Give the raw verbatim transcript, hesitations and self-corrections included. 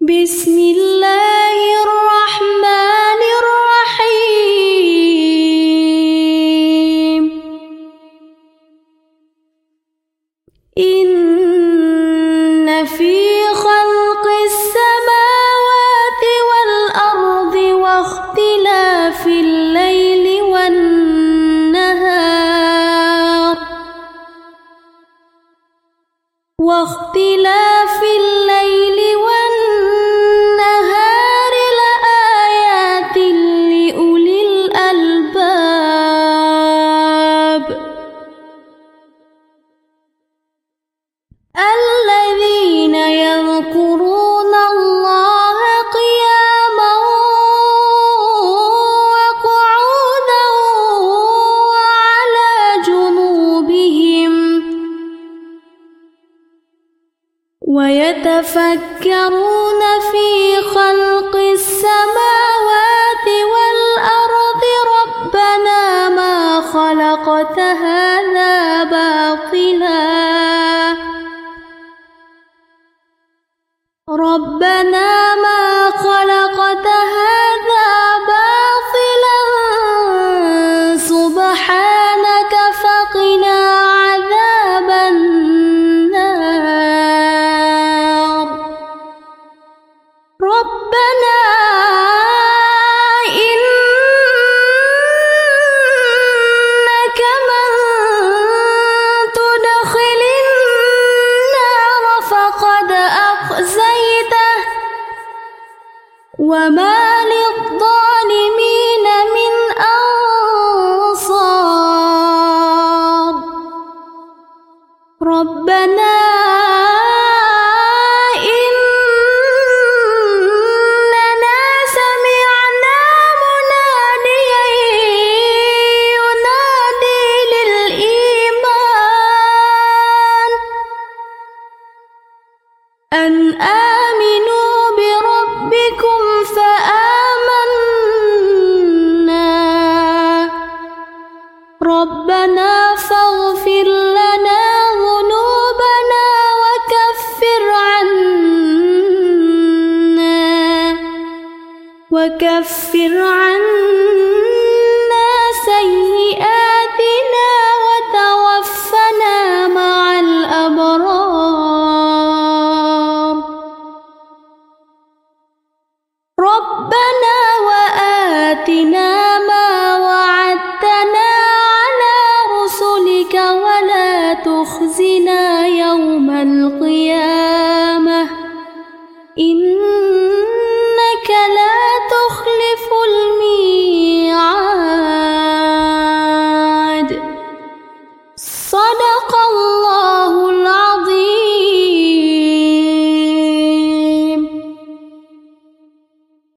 بسم الله الرحمن الرحيم إن في خلق السماوات والأرض واختلاف الليل والنهار واختلاف الليل والنهار لآيات لأولي الألباب الذين يذكرون الله قياما وقعودا وعلى جنوبهم ويتفكرون في خلق السماوات والأرض ربنا ما خلقت هذا باطلا ربنا ما خلقت هذا باطلا سبحانك فقنا عذاب النار ربنا إنك من تدخل النار فقد أخزيته وما للظالمين من أنصار ربنا إننا سمعنا مناديا ينادي للإيمان أن آمنوا بربكم فآمنا ربنا فاغفر لنا ذنوبنا وكفر عنا وكفر عنا سيئاتنا وتوفنا مع الأبرار ربنا وآتنا ما وعدتنا على رسلك ولا تخزنا يوم القيامة إنك لا تخلف الميعاد صدق الله